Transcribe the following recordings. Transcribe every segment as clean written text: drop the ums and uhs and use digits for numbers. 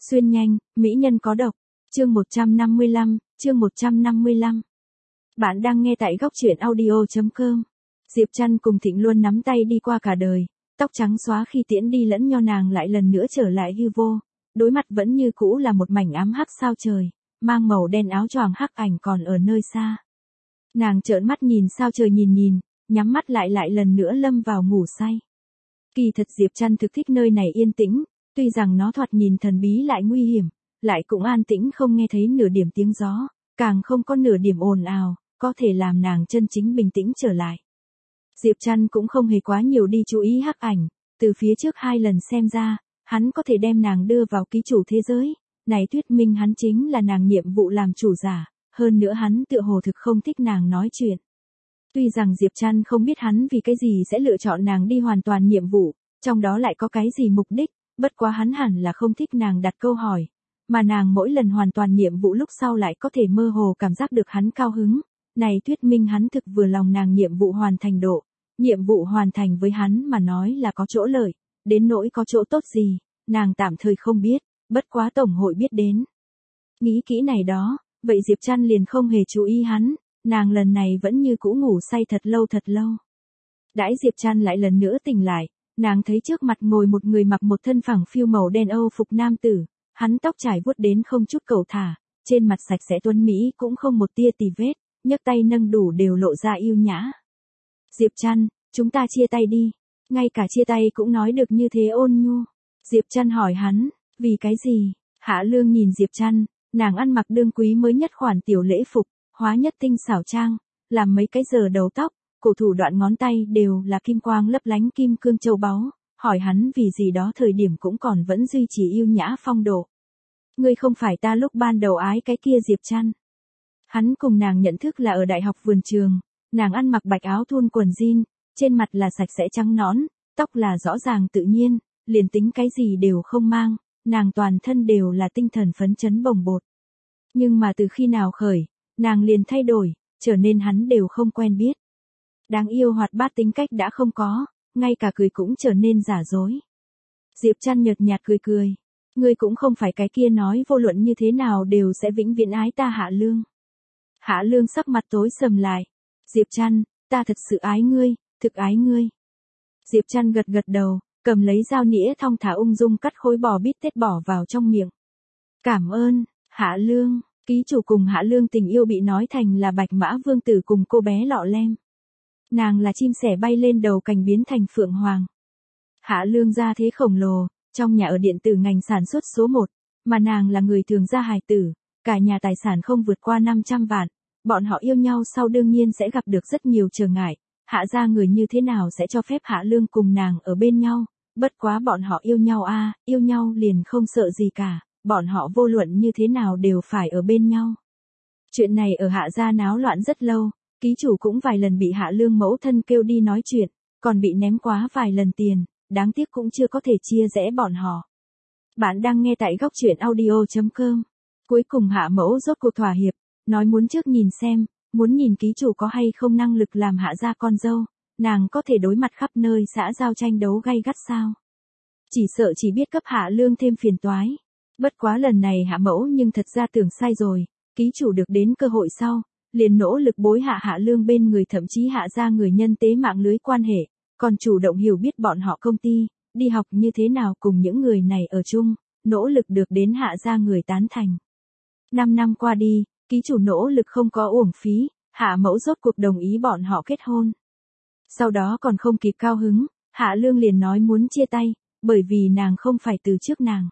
Xuyên nhanh, mỹ nhân có độc. Chương 155, chương 155. Bạn đang nghe tại góc truyện audio.com. Diệp Trăn cùng Thịnh Luân nắm tay đi qua cả đời, tóc trắng xóa khi tiễn đi lẫn nho nàng lại lần nữa trở lại hư vô, đối mặt vẫn như cũ là một mảnh ám hắc sao trời, mang màu đen áo choàng hắc ảnh còn ở nơi xa. Nàng trợn mắt nhìn sao trời nhìn, nhắm mắt lại lần nữa lâm vào ngủ say. Kỳ thật Diệp Trăn thực thích nơi này yên tĩnh, tuy rằng nó thoạt nhìn thần bí lại nguy hiểm, lại cũng an tĩnh không nghe thấy nửa điểm tiếng gió, càng không có nửa điểm ồn ào, có thể làm nàng chân chính bình tĩnh trở lại. Diệp Trăn cũng không hề quá nhiều đi chú ý hắc ảnh, từ phía trước 2 lần xem ra, hắn có thể đem nàng đưa vào ký chủ thế giới, này thuyết minh hắn chính là nàng nhiệm vụ làm chủ giả, hơn nữa hắn tựa hồ thực không thích nàng nói chuyện. Tuy rằng Diệp Trăn không biết hắn vì cái gì sẽ lựa chọn nàng đi hoàn toàn nhiệm vụ, trong đó lại có cái gì mục đích, bất quá hắn hẳn là không thích nàng đặt câu hỏi, mà nàng mỗi lần hoàn toàn nhiệm vụ lúc sau lại có thể mơ hồ cảm giác được hắn cao hứng, này thuyết minh hắn thực vừa lòng nàng nhiệm vụ hoàn thành độ, nhiệm vụ hoàn thành với hắn mà nói là có chỗ lợi, đến nỗi có chỗ tốt gì, nàng tạm thời không biết, bất quá tổng hội biết đến. Nghĩ kỹ này đó, vậy Diệp Trăn liền không hề chú ý hắn, nàng lần này vẫn như cũ ngủ say thật lâu. Đãi Diệp Trăn lại lần nữa tỉnh lại, nàng thấy trước mặt ngồi một người mặc một thân phẳng phiu màu đen Âu phục nam tử, hắn tóc trải vuốt đến không chút cầu thả, trên mặt sạch sẽ tuấn mỹ cũng không một tia tì vết, nhấc tay nâng đủ đều lộ ra yêu nhã. Diệp Trăn, chúng ta chia tay đi, ngay cả chia tay cũng nói được như thế ôn nhu. Diệp Trăn hỏi hắn, vì cái gì? Hạ Lương nhìn Diệp Trăn, nàng ăn mặc đương quý mới nhất khoản tiểu lễ phục, hóa nhất tinh xảo trang, làm mấy cái giờ đầu tóc, cổ thủ đoạn ngón tay đều là kim quang lấp lánh kim cương châu báu, hỏi hắn vì gì đó thời điểm cũng còn vẫn duy trì yêu nhã phong độ. Ngươi không phải ta lúc ban đầu ái cái kia Diệp Trăn. Hắn cùng nàng nhận thức là ở đại học vườn trường, nàng ăn mặc bạch áo thun quần jean, trên mặt là sạch sẽ trắng nõn, tóc là rõ ràng tự nhiên, liền tính cái gì đều không mang, nàng toàn thân đều là tinh thần phấn chấn bồng bột. Nhưng mà từ khi nào khởi, nàng liền thay đổi, trở nên hắn đều không quen biết. Đáng yêu hoạt bát tính cách đã không có, ngay cả cười cũng trở nên giả dối. Diệp Trăn nhợt nhạt cười. Ngươi cũng không phải cái kia nói vô luận như thế nào đều sẽ vĩnh viễn ái ta Hạ Lương. Hạ Lương sắc mặt tối sầm lại. Diệp Trăn, ta thật sự ái ngươi, thực ái ngươi. Diệp Trăn gật đầu, cầm lấy dao nĩa thong thả ung dung cắt khối bò bít tết bỏ vào trong miệng. Cảm ơn, Hạ Lương. Ký chủ cùng Hạ Lương tình yêu bị nói thành là Bạch Mã Vương tử cùng cô bé Lọ Lem. Nàng là chim sẻ bay lên đầu cành biến thành phượng hoàng. Hạ Lương gia thế khổng lồ, trong nhà ở điện tử ngành sản xuất số 1, mà nàng là người thường gia hài tử, cả nhà tài sản không vượt qua 500 vạn, bọn họ yêu nhau sau đương nhiên sẽ gặp được rất nhiều trở ngại, Hạ gia người như thế nào sẽ cho phép Hạ Lương cùng nàng ở bên nhau, bất quá bọn họ yêu nhau yêu nhau liền không sợ gì cả, bọn họ vô luận như thế nào đều phải ở bên nhau. Chuyện này ở Hạ gia náo loạn rất lâu, ký chủ cũng vài lần bị Hạ Lương mẫu thân kêu đi nói chuyện, còn bị ném quá vài lần tiền, đáng tiếc cũng chưa có thể chia rẽ bọn họ. Bạn đang nghe tại góc truyện audio.com. Cuối cùng Hạ mẫu rốt cuộc thỏa hiệp, nói muốn trước nhìn xem, muốn nhìn ký chủ có hay không năng lực làm Hạ gia con dâu, nàng có thể đối mặt khắp nơi xã giao tranh đấu gay gắt sao. Chỉ sợ chỉ biết cấp Hạ Lương thêm phiền toái. Bất quá lần này Hạ mẫu nhưng thật ra tưởng sai rồi, ký chủ được đến cơ hội sau, liền nỗ lực bối Hạ Lương bên người, thậm chí Hạ gia người nhân tế mạng lưới quan hệ, còn chủ động hiểu biết bọn họ công ty, đi học như thế nào cùng những người này ở chung, nỗ lực được đến Hạ gia người tán thành. 5 năm qua đi, ký chủ nỗ lực không có uổng phí, Hạ mẫu rốt cuộc đồng ý bọn họ kết hôn. Sau đó còn không kịp cao hứng, Hạ Lương liền nói muốn chia tay, bởi vì nàng không phải từ trước nàng.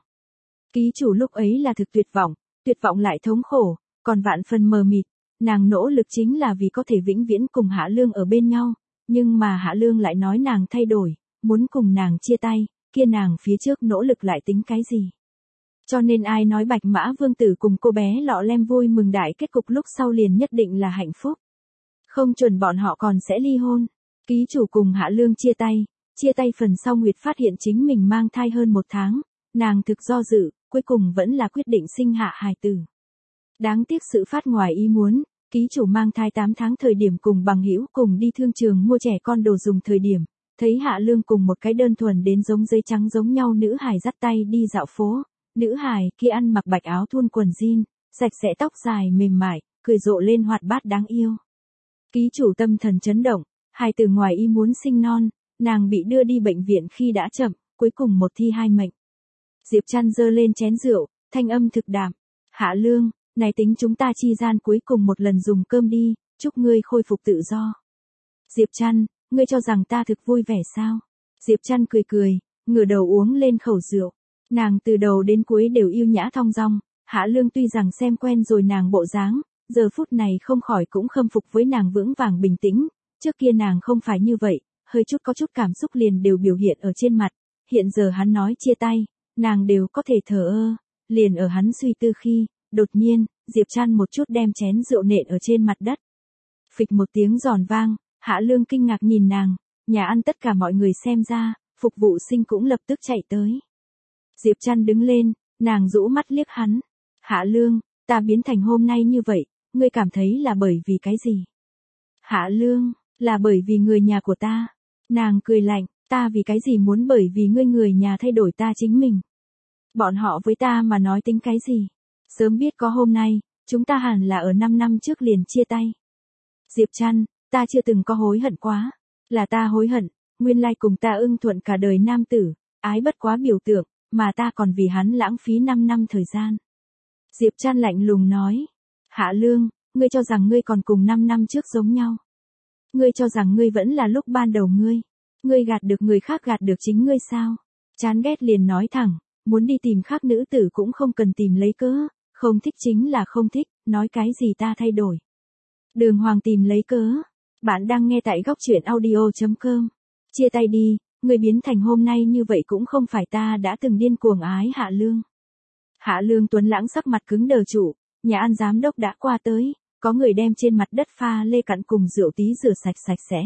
Ký chủ lúc ấy là thực tuyệt vọng lại thống khổ, còn vạn phần mờ mịt, nàng nỗ lực chính là vì có thể vĩnh viễn cùng Hạ Lương ở bên nhau, nhưng mà Hạ Lương lại nói nàng thay đổi, muốn cùng nàng chia tay, kia nàng phía trước nỗ lực lại tính cái gì. Cho nên ai nói Bạch Mã Vương tử cùng cô bé Lọ Lem vui mừng đại kết cục lúc sau liền nhất định là hạnh phúc. Không chuẩn bọn họ còn sẽ ly hôn. Ký chủ cùng Hạ Lương chia tay phần sau Nguyệt phát hiện chính mình mang thai hơn 1 tháng, nàng thực do dự, cuối cùng vẫn là quyết định sinh hạ hài tử. Đáng tiếc sự phát ngoài ý muốn, ký chủ mang thai 8 tháng thời điểm cùng bằng hữu cùng đi thương trường mua trẻ con đồ dùng thời điểm, thấy Hạ Lương cùng một cái đơn thuần đến giống giấy trắng giống nhau nữ hài dắt tay đi dạo phố, Nữ hài kia ăn mặc bạch áo thun quần jean, sạch sẽ tóc dài mềm mại, cười rộ lên hoạt bát đáng yêu. Ký chủ tâm thần chấn động, hài từ ngoài ý muốn sinh non, nàng bị đưa đi bệnh viện khi đã chậm, cuối cùng một thi hai mệnh. Diệp Trăn giơ lên chén rượu, thanh âm thực đạm. Hạ Lương, này tính chúng ta chi gian cuối cùng một lần dùng cơm đi, chúc ngươi khôi phục tự do. Diệp Trăn, ngươi cho rằng ta thực vui vẻ sao? Diệp Trăn cười cười, ngửa đầu uống lên khẩu rượu. Nàng từ đầu đến cuối đều yêu nhã thong dong, Hạ Lương tuy rằng xem quen rồi nàng bộ dáng, giờ phút này không khỏi cũng khâm phục với nàng vững vàng bình tĩnh, trước kia nàng không phải như vậy, hơi chút có chút cảm xúc liền đều biểu hiện ở trên mặt, hiện giờ hắn nói chia tay, nàng đều có thể thờ ơ, liền ở hắn suy tư khi, đột nhiên, Diệp Trăn một chút đem chén rượu nện ở trên mặt đất. Phịch một tiếng giòn vang, Hạ Lương kinh ngạc nhìn nàng, nhà ăn tất cả mọi người xem ra, phục vụ sinh cũng lập tức chạy tới. Diệp Trăn đứng lên, nàng rũ mắt liếc hắn. Hạ Lương, ta biến thành hôm nay như vậy, ngươi cảm thấy là bởi vì cái gì? Hạ Lương, là bởi vì người nhà của ta. Nàng cười lạnh, ta vì cái gì muốn bởi vì ngươi người nhà thay đổi ta chính mình. Bọn họ với ta mà nói tính cái gì? Sớm biết có hôm nay, chúng ta hẳn là ở 5 năm trước liền chia tay. Diệp Trăn, ta chưa từng có hối hận quá. Là ta hối hận, nguyên lai cùng ta ưng thuận cả đời nam tử, ái bất quá biểu tượng, mà ta còn vì hắn lãng phí 5 năm thời gian. Diệp Trăn lạnh lùng nói. Hạ Lương, ngươi cho rằng ngươi còn cùng 5 năm trước giống nhau. Ngươi cho rằng ngươi vẫn là lúc ban đầu ngươi. Ngươi gạt được người khác gạt được chính ngươi sao? Chán ghét liền nói thẳng, muốn đi tìm khác nữ tử cũng không cần tìm lấy cớ, không thích chính là không thích, nói cái gì ta thay đổi. Đường Hoàng tìm lấy cớ. Bạn đang nghe tại góc truyện audio.com. Chia tay đi, ngươi biến thành hôm nay như vậy cũng không phải ta đã từng điên cuồng ái Hạ Lương. Hạ Lương Tuấn lãng sắc mặt cứng đờ trụ, nhà ăn giám đốc đã qua tới, có người đem trên mặt đất pha lê cặn cùng rượu tí rửa sạch sạch sẽ.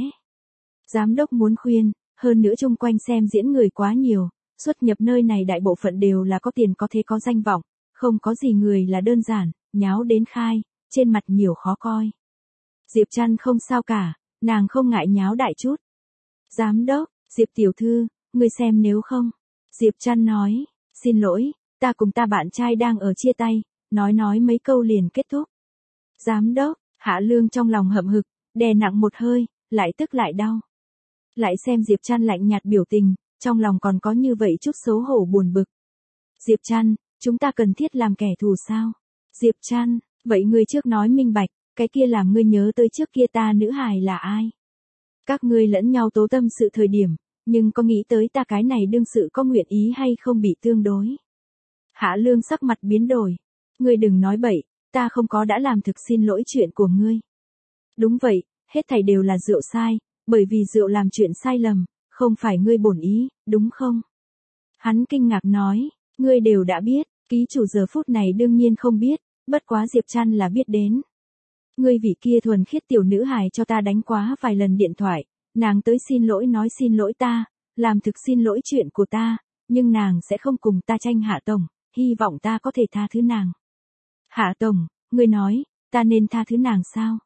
Giám đốc muốn khuyên, hơn nữa chung quanh xem diễn người quá nhiều, xuất nhập nơi này đại bộ phận đều là có tiền có thế có danh vọng, không có gì người là đơn giản, nháo đến khai, trên mặt nhiều khó coi. Diệp Trăn không sao cả, nàng không ngại nháo đại chút. Giám đốc, Diệp tiểu thư, ngươi xem nếu không. Diệp Trăn nói, xin lỗi, ta cùng ta bạn trai đang ở chia tay, nói mấy câu liền kết thúc. Giám đốc, Hạ Lương trong lòng hậm hực, đè nặng một hơi, lại tức lại đau. Lại xem Diệp Trăn lạnh nhạt biểu tình, trong lòng còn có như vậy chút xấu hổ buồn bực. Diệp Trăn, chúng ta cần thiết làm kẻ thù sao? Diệp Trăn, vậy ngươi trước nói minh bạch, cái kia làm ngươi nhớ tới trước kia ta nữ hài là ai? Các ngươi lẫn nhau tố tâm sự thời điểm, nhưng có nghĩ tới ta cái này đương sự có nguyện ý hay không bị tương đối? Hạ Lương sắc mặt biến đổi. Ngươi đừng nói bậy, ta không có đã làm thực xin lỗi chuyện của ngươi. Đúng vậy, hết thảy đều là rượu sai, bởi vì rượu làm chuyện sai lầm, không phải ngươi bổn ý, đúng không? Hắn kinh ngạc nói, ngươi đều đã biết, ký chủ giờ phút này đương nhiên không biết, bất quá Diệp Trăn là biết đến. Ngươi vì kia thuần khiết tiểu nữ hài cho ta đánh quá vài lần điện thoại, nàng tới xin lỗi nói xin lỗi ta, làm thực xin lỗi chuyện của ta, nhưng nàng sẽ không cùng ta tranh Hạ Tổng, hy vọng ta có thể tha thứ nàng. Hạ Tổng, ngươi nói, ta nên tha thứ nàng sao?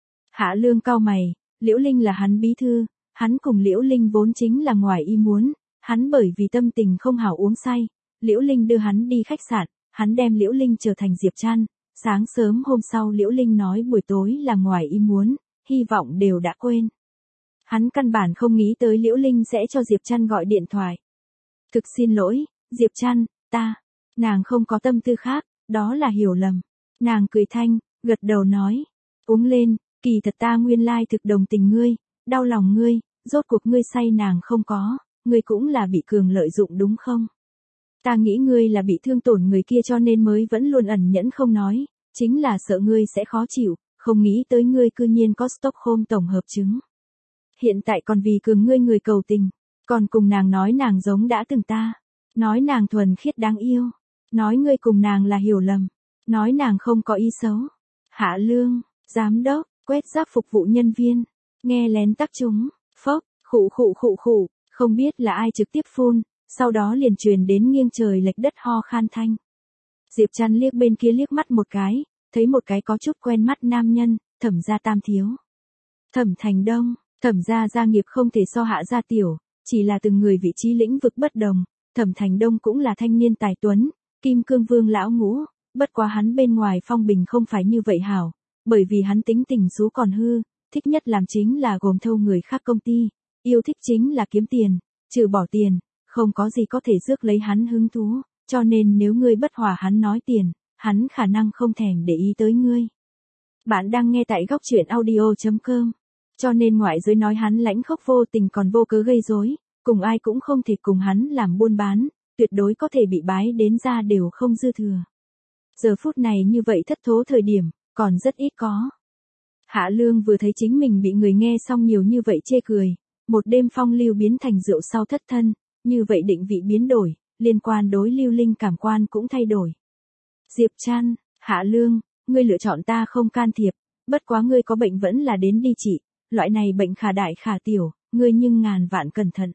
Hạ Lương cau mày, Liễu Linh là hắn bí thư, hắn cùng Liễu Linh vốn chính là ngoài ý muốn, hắn bởi vì tâm tình không hảo uống say, Liễu Linh đưa hắn đi khách sạn, hắn đem Liễu Linh trở thành Diệp Trăn, sáng sớm hôm sau Liễu Linh nói buổi tối là ngoài ý muốn, hy vọng đều đã quên. Hắn căn bản không nghĩ tới Liễu Linh sẽ cho Diệp Trăn gọi điện thoại. Thực xin lỗi, Diệp Trăn, nàng không có tâm tư khác, đó là hiểu lầm. Nàng cười thanh, gật đầu nói, uống lên, kỳ thật ta nguyên lai thực đồng tình ngươi, đau lòng ngươi, rốt cuộc ngươi say nàng không có, ngươi cũng là bị cường lợi dụng đúng không? Ta nghĩ ngươi là bị thương tổn người kia cho nên mới vẫn luôn ẩn nhẫn không nói, chính là sợ ngươi sẽ khó chịu, không nghĩ tới ngươi cư nhiên có Stockholm tổng hợp chứng. Hiện tại còn vì cường ngươi người cầu tình, còn cùng nàng nói nàng giống đã từng ta, nói nàng thuần khiết đáng yêu, nói ngươi cùng nàng là hiểu lầm, nói nàng không có ý xấu. Hạ Lương, giám đốc, quét rác phục vụ nhân viên, nghe lén tắc chúng, phốc, khụ, không biết là ai trực tiếp phun, sau đó liền truyền đến nghiêng trời lệch đất ho khan thanh. Diệp Trăn liếc bên kia liếc mắt một cái, thấy một cái có chút quen mắt nam nhân, Thẩm gia tam thiếu. Thẩm Thành Đông, Thẩm gia gia nghiệp không thể so Hạ gia tiểu, chỉ là từng người vị trí lĩnh vực bất đồng, Thẩm Thành Đông cũng là thanh niên tài tuấn, Kim Cương Vương lão ngũ, bất quá hắn bên ngoài phong bình không phải như vậy hảo, bởi vì hắn tính tình xú còn hư, thích nhất làm chính là gồm thâu người khác công ty, yêu thích chính là kiếm tiền, trừ bỏ tiền, không có gì có thể rước lấy hắn hứng thú, cho nên nếu ngươi bất hòa hắn nói tiền, hắn khả năng không thèm để ý tới ngươi. Bạn đang nghe tại góc truyện audio.com. Cho nên ngoại giới nói hắn lãnh khốc vô tình còn vô cớ gây rối, cùng ai cũng không thể cùng hắn làm buôn bán, tuyệt đối có thể bị bái đến ra đều không dư thừa. Giờ phút này như vậy thất thố thời điểm, còn rất ít có. Hạ Lương vừa thấy chính mình bị người nghe xong nhiều như vậy chê cười, một đêm phong lưu biến thành rượu sau thất thân, như vậy định vị biến đổi, liên quan đối lưu linh cảm quan cũng thay đổi. Diệp Trăn, Hạ Lương, ngươi lựa chọn ta không can thiệp, bất quá ngươi có bệnh vẫn là đến đi trị, loại này bệnh khả đại khả tiểu, ngươi nhưng ngàn vạn cẩn thận.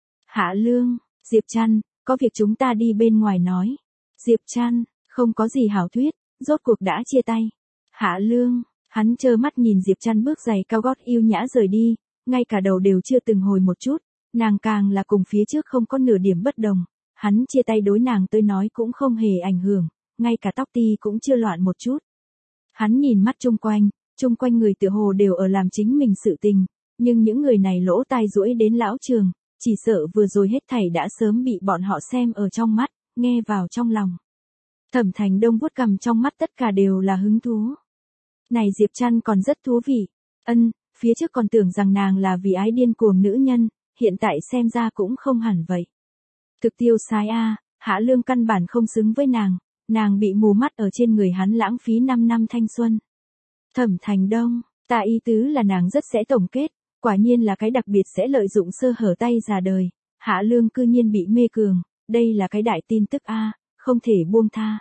Hạ Lương, Diệp Trăn, có việc chúng ta đi bên ngoài nói. Diệp Trăn, không có gì hảo thuyết, rốt cuộc đã chia tay. Hạ Lương, hắn trơ mắt nhìn Diệp Trăn bước giày cao gót yêu nhã rời đi, ngay cả đầu đều chưa từng hồi một chút, nàng càng là cùng phía trước không có nửa điểm bất đồng, hắn chia tay đối nàng tôi nói cũng không hề ảnh hưởng, ngay cả tóc ti cũng chưa loạn một chút. Hắn nhìn mắt chung quanh người tựa hồ đều ở làm chính mình sự tình, nhưng những người này lỗ tai duỗi đến lão trường, chỉ sợ vừa rồi hết thảy đã sớm bị bọn họ xem ở trong mắt, nghe vào trong lòng. Thẩm Thành Đông vuốt cằm, trong mắt tất cả đều là hứng thú. Này Diệp Trăn còn rất thú vị. Phía trước còn tưởng rằng nàng là vì ái điên cuồng nữ nhân, hiện tại xem ra cũng không hẳn vậy. Thực tiêu sai a, Hạ Lương căn bản không xứng với nàng bị mù mắt ở trên người hắn lãng phí 5 năm thanh xuân. Thẩm Thành Đông, ta ý tứ là nàng rất sẽ tổng kết, quả nhiên là cái đặc biệt sẽ lợi dụng sơ hở tay già đời. Hạ Lương cư nhiên bị mê cường, đây là cái đại tin tức a, không thể buông tha.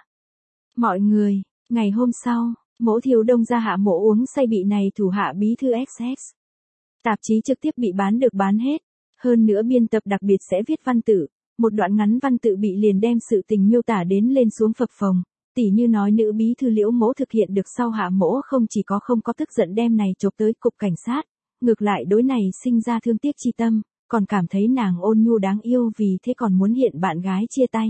Mọi người, ngày hôm sau, Mỗ Thiếu Đông ra Hạ Mỗ uống say bị này thủ hạ bí thư XX. Tạp chí trực tiếp bị bán hết, hơn nữa biên tập đặc biệt sẽ viết văn tự, một đoạn ngắn văn tự bị liền đem sự tình miêu tả đến lên xuống phập phồng, tỉ như nói nữ bí thư Liễu Mỗ thực hiện được sau Hạ Mỗ không chỉ có không có tức giận đem này chộp tới cục cảnh sát, ngược lại đối này sinh ra thương tiếc chi tâm, còn cảm thấy nàng ôn nhu đáng yêu, vì thế còn muốn hiện bạn gái chia tay.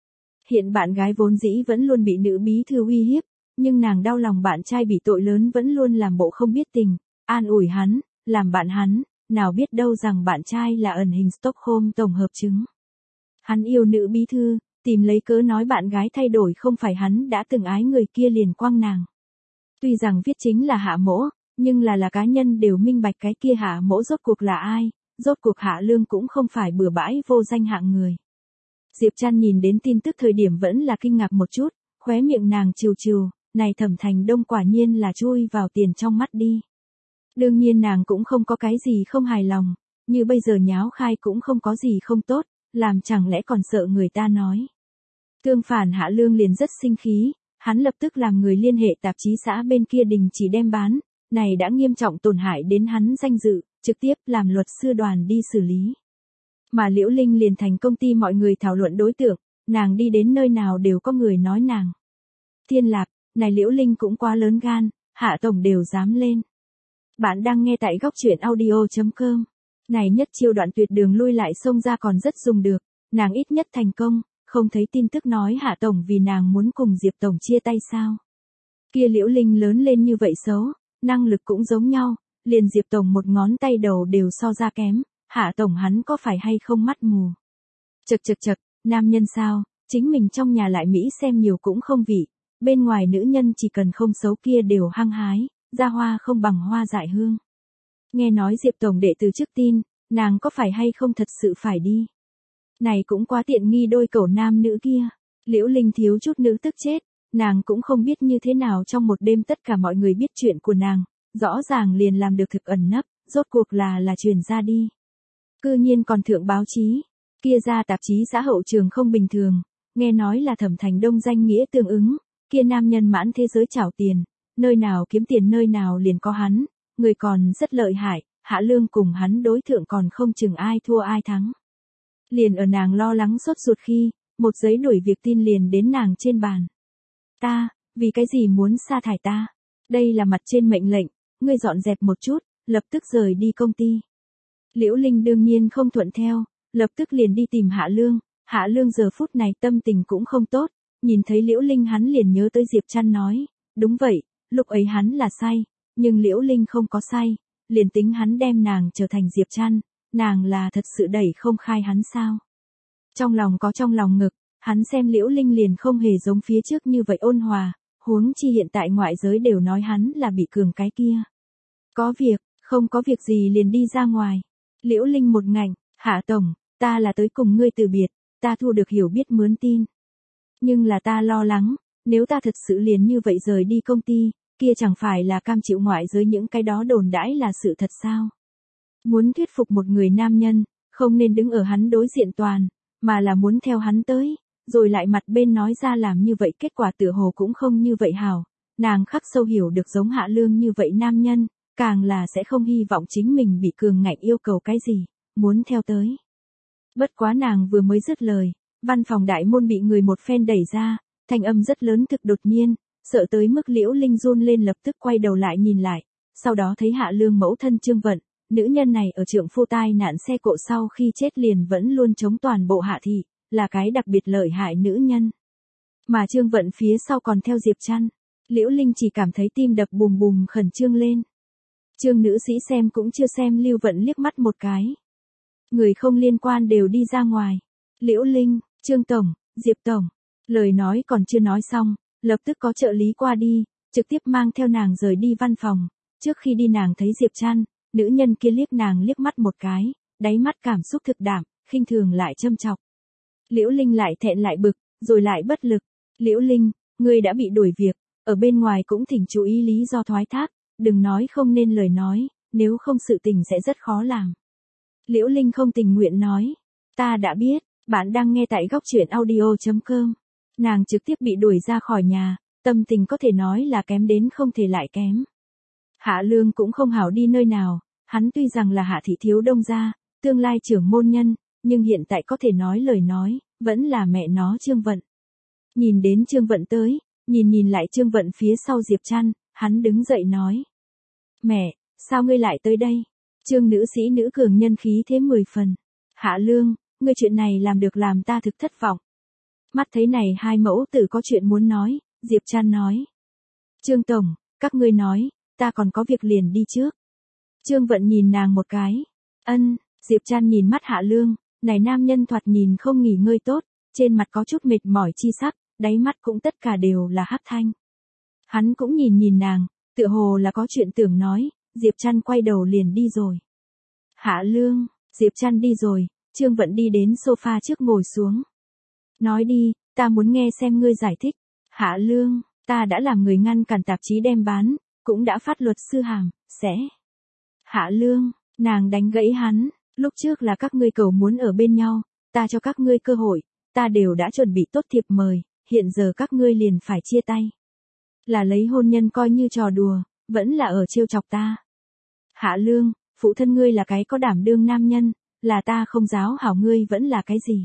Hiện bạn gái vốn dĩ vẫn luôn bị nữ bí thư uy hiếp, nhưng nàng đau lòng bạn trai bị tội lớn vẫn luôn làm bộ không biết tình, an ủi hắn, làm bạn hắn, nào biết đâu rằng bạn trai là ẩn hình Stockholm tổng hợp chứng. Hắn yêu nữ bí thư, tìm lấy cớ nói bạn gái thay đổi không phải hắn đã từng ái người kia liền quăng nàng. Tuy rằng viết chính là Hạ Mỗ, nhưng là cá nhân đều minh bạch cái kia Hạ Mỗ rốt cuộc là ai, rốt cuộc Hạ Lương cũng không phải bừa bãi vô danh hạng người. Diệp Trăn nhìn đến tin tức thời điểm vẫn là kinh ngạc một chút, khóe miệng nàng trừ, này Thẩm Thành Đông quả nhiên là chui vào tiền trong mắt đi. Đương nhiên nàng cũng không có cái gì không hài lòng, như bây giờ nháo khai cũng không có gì không tốt, làm chẳng lẽ còn sợ người ta nói. Tương phản Hạ Lương liền rất sinh khí, hắn lập tức làm người liên hệ tạp chí xã bên kia đình chỉ đem bán, này đã nghiêm trọng tổn hại đến hắn danh dự, trực tiếp làm luật sư đoàn đi xử lý. Mà Liễu Linh liền thành công ty mọi người thảo luận đối tượng, nàng đi đến nơi nào đều có người nói nàng. Thiên Lạp, này Liễu Linh cũng quá lớn gan, Hạ tổng đều dám lên. Bạn đang nghe tại góc truyện audio.com. Này nhất chiêu đoạn tuyệt đường lui lại xông ra còn rất dùng được, nàng ít nhất thành công, không thấy tin tức nói Hạ tổng vì nàng muốn cùng Diệp tổng chia tay sao. Kia Liễu Linh lớn lên như vậy xấu, năng lực cũng giống nhau, liền Diệp tổng một ngón tay đầu đều so ra kém, Hạ tổng hắn có phải hay không mắt mù. Chật, nam nhân sao, chính mình trong nhà lại Mỹ xem nhiều cũng không vị, bên ngoài nữ nhân chỉ cần không xấu kia đều hăng hái, ra hoa không bằng hoa dại hương. Nghe nói Diệp tổng đệ từ trước tin, nàng có phải hay không thật sự phải đi. Này cũng quá tiện nghi đôi cẩu nam nữ kia. Liễu Linh thiếu chút nữ tức chết, nàng cũng không biết như thế nào trong một đêm tất cả mọi người biết chuyện của nàng, rõ ràng liền làm được thực ẩn nấp, rốt cuộc là truyền ra đi. Cư nhiên còn thượng báo chí, kia ra tạp chí xã hậu trường không bình thường, nghe nói là Thẩm Thành Đông danh nghĩa tương ứng, kia nam nhân mãn thế giới trảo tiền, nơi nào kiếm tiền nơi nào liền có hắn, người còn rất lợi hại, Hạ Lương cùng hắn đối thượng còn không chừng ai thua ai thắng. Liền ở nàng lo lắng sốt ruột khi, một giấy đuổi việc tin liền đến nàng trên bàn. Ta, vì cái gì muốn sa thải ta? Đây là mặt trên mệnh lệnh, ngươi dọn dẹp một chút, lập tức rời đi công ty. Liễu Linh đương nhiên không thuận theo, lập tức liền đi tìm Hạ Lương giờ phút này tâm tình cũng không tốt, Nhìn thấy Liễu Linh hắn liền nhớ tới Diệp Trăn nói, đúng vậy, lúc ấy hắn là say, nhưng Liễu Linh không có say, liền tính hắn đem nàng trở thành Diệp Trăn, nàng là thật sự đẩy không khai hắn sao. Trong lòng có trong lòng ngực, hắn xem Liễu Linh liền không hề giống phía trước như vậy ôn hòa, huống chi hiện tại ngoại giới đều nói hắn là bị cường cái kia. Có việc, không có việc gì liền đi ra ngoài. Liễu Linh một ngạnh, Hạ Tổng, ta là tới cùng ngươi từ biệt, ta thu được hiểu biết mướn tin. Nhưng là ta lo lắng, nếu ta thật sự liền như vậy rời đi công ty, kia chẳng phải là cam chịu ngoại giới những cái đó đồn đãi là sự thật sao? Muốn thuyết phục một người nam nhân, không nên đứng ở hắn đối diện toàn, mà là muốn theo hắn tới, rồi lại mặt bên nói ra làm như vậy kết quả tựa hồ cũng không như vậy hảo. Nàng khắc sâu hiểu được giống Hạ Lương như vậy nam nhân, càng là sẽ không hy vọng chính mình bị cường ngạnh yêu cầu cái gì, muốn theo tới. Bất quá nàng vừa mới dứt lời, văn phòng đại môn bị người một phen đẩy ra, thanh âm rất lớn thực đột nhiên, sợ tới mức Liễu Linh run lên lập tức quay đầu lại nhìn lại, sau đó thấy Hạ Lương mẫu thân Trương Vận, nữ nhân này ở trượng phu tai nạn xe cộ sau khi chết liền vẫn luôn chống toàn bộ Hạ thị, là cái đặc biệt lợi hại nữ nhân. Mà Trương Vận phía sau còn theo Diệp Trăn, Liễu Linh chỉ cảm thấy tim đập bùm bùm khẩn trương lên. Trương nữ sĩ xem cũng chưa xem Lưu Vận liếc mắt một cái. Người không liên quan đều đi ra ngoài. Liễu Linh, Trương Tổng, Diệp Tổng. Lời nói còn chưa nói xong, lập tức có trợ lý qua đi, trực tiếp mang theo nàng rời đi văn phòng. Trước khi đi nàng thấy Diệp Trăn, nữ nhân kia liếc nàng liếc mắt một cái, đáy mắt cảm xúc thực đạm, khinh thường lại châm chọc. Liễu Linh lại thẹn lại bực, rồi lại bất lực. Liễu Linh, ngươi đã bị đuổi việc, ở bên ngoài cũng thỉnh chú ý lý do thoái thác, đừng nói không nên lời nói, nếu không sự tình sẽ rất khó làm. Liễu Linh không tình nguyện nói, ta đã biết, bạn đang nghe tại góc truyện audio.com. Nàng trực tiếp bị đuổi ra khỏi nhà, tâm tình có thể nói là kém đến không thể lại kém. Hạ Lương cũng không hảo đi nơi nào, hắn tuy rằng là Hạ thị thiếu đông gia, tương lai trưởng môn nhân, nhưng hiện tại có thể nói lời nói, vẫn là mẹ nó Trương Vận. Nhìn đến Trương Vận tới, nhìn lại Trương Vận phía sau Diệp Trăn, hắn đứng dậy nói. Mẹ, sao ngươi lại tới đây? Trương nữ sĩ nữ cường nhân khí thế 10 phần. Hạ Lương, ngươi chuyện này làm được làm ta thực thất vọng. Mắt thấy này hai mẫu tử có chuyện muốn nói, Diệp Trăn nói. Trương Tổng, các ngươi nói, ta còn có việc liền đi trước. Trương Vận nhìn nàng một cái. Ân, Diệp Trăn nhìn mắt Hạ Lương, này nam nhân thoạt nhìn không nghỉ ngơi tốt, trên mặt có chút mệt mỏi chi sắc, đáy mắt cũng tất cả đều là hắc thanh. Hắn cũng nhìn nàng, tựa hồ là có chuyện tưởng nói, Diệp Trăn quay đầu liền đi rồi. Hạ Lương, Diệp Trăn đi rồi, Trương Vận đi đến sofa trước ngồi xuống. Nói đi, ta muốn nghe xem ngươi giải thích. Hạ Lương, ta đã làm người ngăn cản tạp chí đem bán, cũng đã phát luật sư hàm, sẽ. Hạ Lương, nàng đánh gãy hắn, lúc trước là các ngươi cầu muốn ở bên nhau, ta cho các ngươi cơ hội, ta đều đã chuẩn bị tốt thiệp mời, hiện giờ các ngươi liền phải chia tay. Là lấy hôn nhân coi như trò đùa, vẫn là ở trêu chọc ta. Hạ Lương, phụ thân ngươi là cái có đảm đương nam nhân, là ta không giáo hảo ngươi vẫn là cái gì.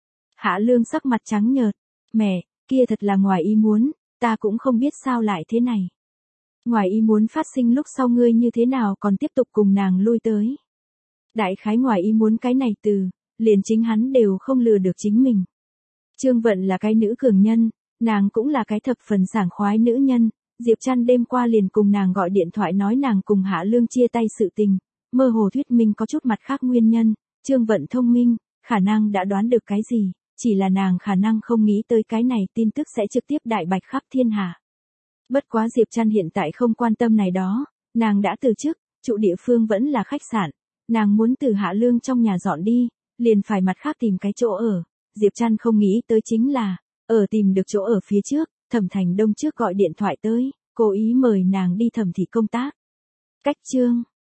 Hạ Lương sắc mặt trắng nhợt, mẹ, kia thật là ngoài ý muốn, ta cũng không biết sao lại thế này. Ngoài ý muốn phát sinh lúc sau ngươi như thế nào còn tiếp tục cùng nàng lui tới. Đại khái ngoài ý muốn cái này từ, liền chính hắn đều không lừa được chính mình. Trương Vận là cái nữ cường nhân, nàng cũng là cái thập phần sảng khoái nữ nhân, Diệp Trăn đêm qua liền cùng nàng gọi điện thoại nói nàng cùng Hạ Lương chia tay sự tình, mơ hồ thuyết minh có chút mặt khác nguyên nhân, Trương Vận thông minh, khả năng đã đoán được cái gì, chỉ là nàng khả năng không nghĩ tới cái này tin tức sẽ trực tiếp đại bạch khắp thiên hạ. Bất quá Diệp Trăn hiện tại không quan tâm này đó, nàng đã từ chức, trụ địa phương vẫn là khách sạn, nàng muốn từ Hạ Lương trong nhà dọn đi, liền phải mặt khác tìm cái chỗ ở. Diệp Trăn không nghĩ tới chính là, ở tìm được chỗ ở phía trước, Thẩm Thành Đông trước gọi điện thoại tới, cố ý mời nàng đi thẩm thị công tác. Cách chương